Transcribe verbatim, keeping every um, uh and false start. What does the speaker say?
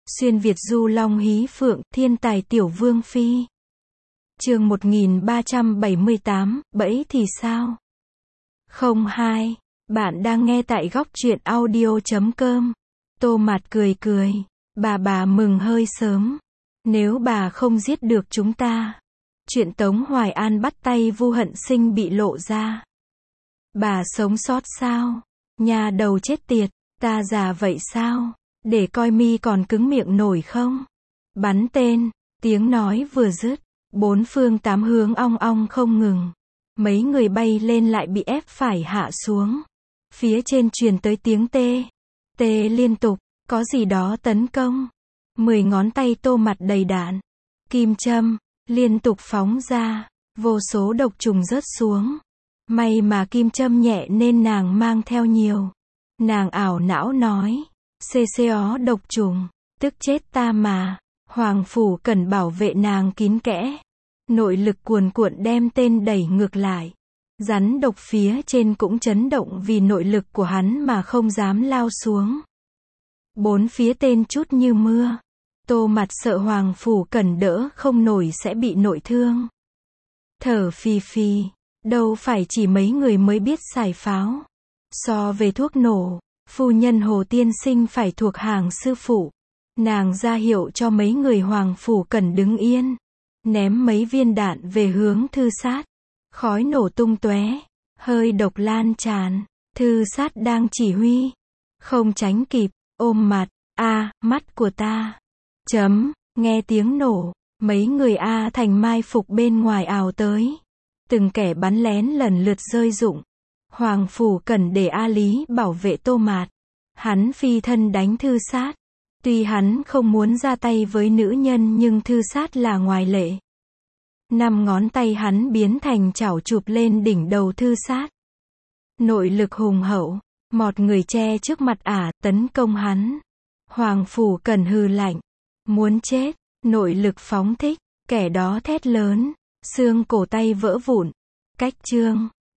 Xuyên Việt du long hí phượng, thiên tài tiểu vương phi. Chương một nghìn ba trăm bảy mươi tám, bẫy thì sao? không hai. Bạn đang nghe tại góc truyện audio chấm com. Tô Mạt cười cười. Bà bà mừng hơi sớm. Nếu bà không giết được chúng ta. Chuyện Tống Hoài An bắt tay Vu Hận Sinh bị lộ ra. Bà sống sót sao? Nhà đầu chết tiệt, ta già vậy sao? Để coi mi còn cứng miệng nổi không? Bắn tên, tiếng nói vừa dứt, bốn phương tám hướng ong ong không ngừng. Mấy người bay lên lại bị ép phải hạ xuống. Phía trên truyền tới tiếng tê, tê liên tục, có gì đó tấn công. Mười ngón tay Tô Mạt đầy đạn, kim châm, liên tục phóng ra, vô số độc trùng rớt xuống. May mà kim châm nhẹ nên nàng mang theo nhiều. Nàng ảo não nói, xê xê ó độc trùng, tức chết ta mà. Hoàng Phủ Cẩn bảo vệ nàng kín kẽ. Nội lực cuồn cuộn đem tên đẩy ngược lại. Rắn độc phía trên cũng chấn động vì nội lực của hắn mà không dám lao xuống. Bốn phía tên chút như mưa. Tô Mạt sợ Hoàng Phủ Cẩn đỡ không nổi sẽ bị nội thương. Thở phì phì, đâu phải chỉ mấy người mới biết xài pháo. So về thuốc nổ, phu nhân Hồ tiên sinh phải thuộc hàng sư phụ. Nàng ra hiệu cho mấy người Hoàng Phủ Cẩn đứng yên. Ném mấy viên đạn về hướng Thư Sát. Khói nổ tung tóe, hơi độc lan tràn. Thư Sát đang chỉ huy, không tránh kịp, ôm mặt. A, mắt của ta. Chấm, nghe tiếng nổ, mấy người A Thành mai phục bên ngoài ào tới. Từng kẻ bắn lén lần lượt rơi rụng. Hoàng Phủ Cẩn để A Lý bảo vệ Tô Mạt. Hắn phi thân đánh Thư Sát. Tuy hắn không muốn ra tay với nữ nhân nhưng Thư Sát là ngoại lệ. Năm ngón tay hắn biến thành chảo chụp lên đỉnh đầu Thư Sát. Nội lực hùng hậu, một người che trước mặt ả tấn công hắn. Hoàng Phủ Cẩn hừ lạnh, muốn chết, nội lực phóng thích, kẻ đó thét lớn, xương cổ tay vỡ vụn. Cách chương